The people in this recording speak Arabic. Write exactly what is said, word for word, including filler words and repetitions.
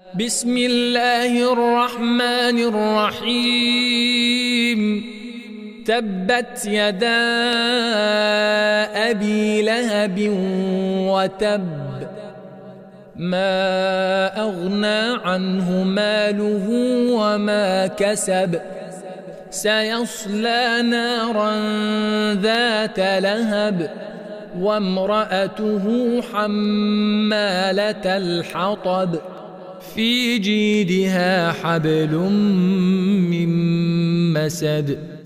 بسم الله الرحمن الرحيم تبت يدا أبي لهب وتب ما أغنى عنه ماله وما كسب سيصلى نارا ذات لهب وامرأته حمالة الحطب في جيدها حبل من مسد